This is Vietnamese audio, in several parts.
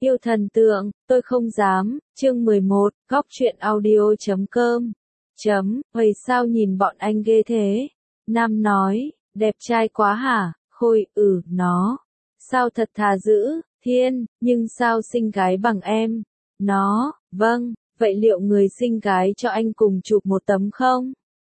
Yêu thần tượng, tôi không dám, chương 11, góc truyện audio.com. Vậy sao nhìn bọn anh ghê thế? Nam nói, đẹp trai quá hả? Khôi, nó. Sao thật thà dữ, Thiên, nhưng sao xinh gái bằng em? Nó, vâng, vậy liệu người xinh gái cho anh cùng chụp một tấm không?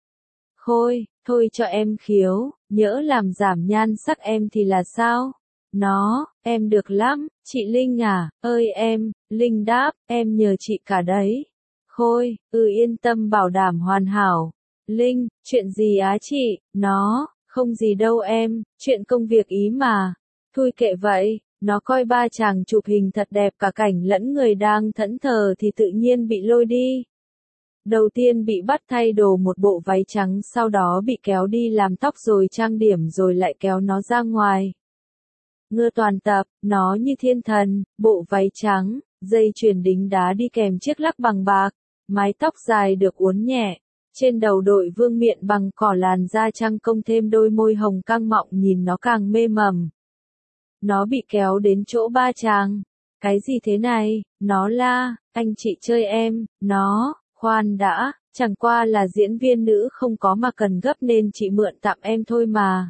Khôi, thôi cho em khiếu, nhỡ làm giảm nhan sắc em thì là sao? Nó, em được lắm, chị Linh à, ơi em, Linh đáp, em nhờ chị cả đấy. Khôi, yên tâm bảo đảm hoàn hảo. Linh, chuyện gì á chị? Nó, không gì đâu em, chuyện công việc ý mà. Thôi kệ vậy, nó coi ba chàng chụp hình thật đẹp cả cảnh lẫn người đang thẫn thờ thì tự nhiên bị lôi đi. Đầu tiên bị bắt thay đồ một bộ váy trắng, sau đó bị kéo đi làm tóc rồi trang điểm rồi lại kéo nó ra ngoài. Ngưa toàn tập, nó như thiên thần, bộ váy trắng, dây chuyền đính đá đi kèm chiếc lắc bằng bạc, mái tóc dài được uốn nhẹ, trên đầu đội vương miện bằng cỏ, làn da trăng công thêm đôi môi hồng căng mọng nhìn nó càng mê mầm. Nó bị kéo đến chỗ ba chàng. Cái gì thế này? Nó la, anh chị chơi em, nó, khoan đã, chẳng qua là diễn viên nữ không có mà cần gấp nên chị mượn tạm em thôi mà.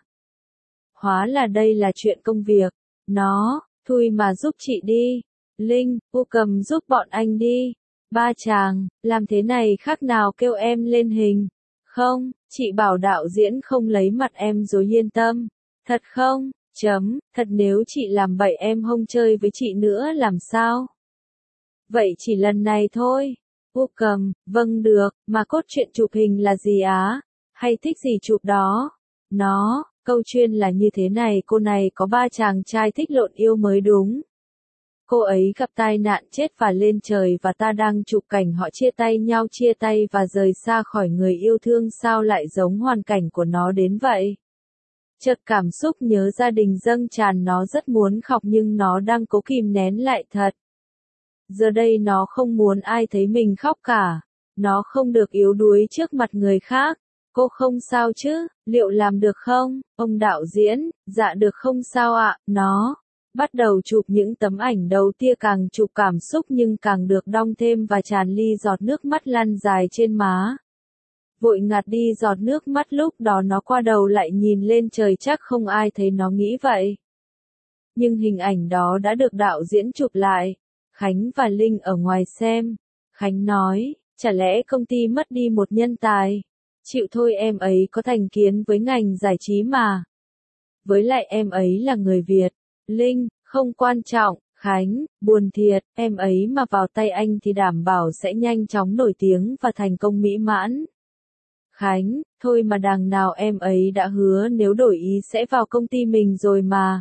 Hóa là đây là chuyện công việc. Nó, thôi mà giúp chị đi. Linh, cầm giúp bọn anh đi. Ba chàng, làm thế này khác nào kêu em lên hình. Không, chị bảo đạo diễn không lấy mặt em rồi yên tâm. Thật không? Thật nếu chị làm bậy em không chơi với chị nữa làm sao? Vậy chỉ lần này thôi. Cầm, vâng được, mà cốt truyện chụp hình là gì á? Hay thích gì chụp đó? Nó, câu chuyện là như thế này, cô này có ba chàng trai thích lộn yêu mới đúng. Cô ấy gặp tai nạn chết và lên trời và ta đang chụp cảnh họ chia tay và rời xa khỏi người yêu thương, sao lại giống hoàn cảnh của nó đến vậy? Chợt cảm xúc nhớ gia đình dâng tràn, nó rất muốn khóc nhưng nó đang cố kìm nén lại thật. Giờ đây nó không muốn ai thấy mình khóc cả. Nó không được yếu đuối trước mặt người khác. Cô không sao chứ, liệu làm được không? Ông đạo diễn, dạ được không sao ạ, nó. Bắt đầu chụp những tấm ảnh đầu tia, càng chụp cảm xúc nhưng càng được đong thêm và tràn ly giọt nước mắt lăn dài trên má. Vội ngạt đi giọt nước mắt, lúc đó nó qua đầu lại nhìn lên trời, chắc không ai thấy nó nghĩ vậy. Nhưng hình ảnh đó đã được đạo diễn chụp lại. Khánh và Linh ở ngoài xem. Khánh nói, chả lẽ công ty mất đi một nhân tài? Chịu thôi, em ấy có thành kiến với ngành giải trí mà. Với lại em ấy là người Việt. Linh, không quan trọng. Khánh, buồn thiệt, em ấy mà vào tay anh thì đảm bảo sẽ nhanh chóng nổi tiếng và thành công mỹ mãn. Khánh, thôi mà đằng nào em ấy đã hứa nếu đổi ý sẽ vào công ty mình rồi mà.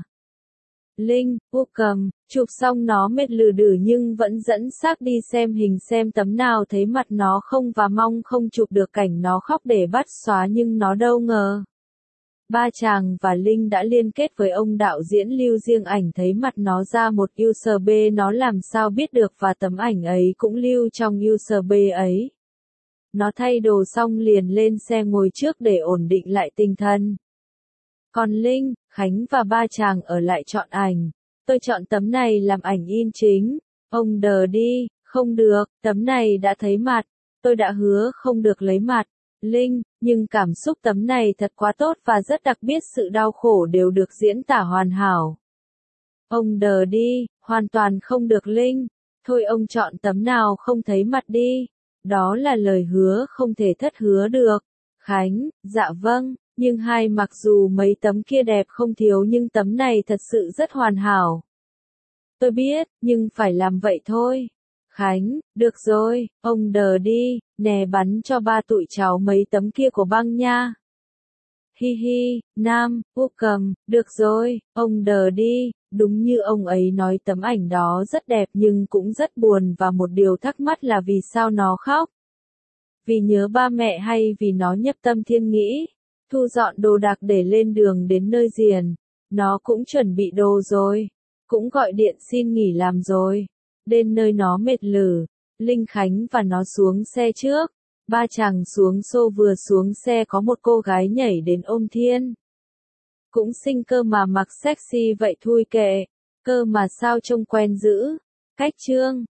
Linh, cầm, chụp xong nó mệt lử đử nhưng vẫn dẫn xác đi xem hình xem tấm nào thấy mặt nó không và mong không chụp được cảnh nó khóc để bắt xóa, nhưng nó đâu ngờ. Ba chàng và Linh đã liên kết với ông đạo diễn lưu riêng ảnh thấy mặt nó ra một USB, nó làm sao biết được, và tấm ảnh ấy cũng lưu trong USB ấy. Nó thay đồ xong liền lên xe ngồi trước để ổn định lại tinh thần. Còn Linh, Khánh và ba chàng ở lại chọn ảnh. Tôi chọn tấm này làm ảnh in chính. Ông đờ đi, không được, tấm này đã thấy mặt. Tôi đã hứa không được lấy mặt. Linh, nhưng cảm xúc tấm này thật quá tốt và rất đặc biệt, sự đau khổ đều được diễn tả hoàn hảo. Ông đờ đi, hoàn toàn không được. Linh, thôi ông chọn tấm nào không thấy mặt đi. Đó là lời hứa không thể thất hứa được. Khánh, dạ vâng. Nhưng mặc dù mấy tấm kia đẹp không thiếu nhưng tấm này thật sự rất hoàn hảo. Tôi biết, nhưng phải làm vậy thôi. Khánh, được rồi, ông đờ đi, nè bắn cho ba tụi cháu mấy tấm kia của băng nha. Hi hi, Nam, cầm, được rồi, ông đờ đi, đúng như ông ấy nói tấm ảnh đó rất đẹp nhưng cũng rất buồn, và một điều thắc mắc là vì sao nó khóc? Vì nhớ ba mẹ hay vì nó nhập tâm thiên nghĩ? Thu dọn đồ đạc để lên đường đến nơi riêng. Nó cũng chuẩn bị đồ rồi. Cũng gọi điện xin nghỉ làm rồi. Đến nơi nó mệt lử. Linh, Khánh và nó xuống xe trước. Ba chàng xuống xô, vừa xuống xe có một cô gái nhảy đến ôm Thiên. Cũng xinh cơ mà mặc sexy vậy, thui kệ. Cơ mà sao trông quen dữ. Cách chương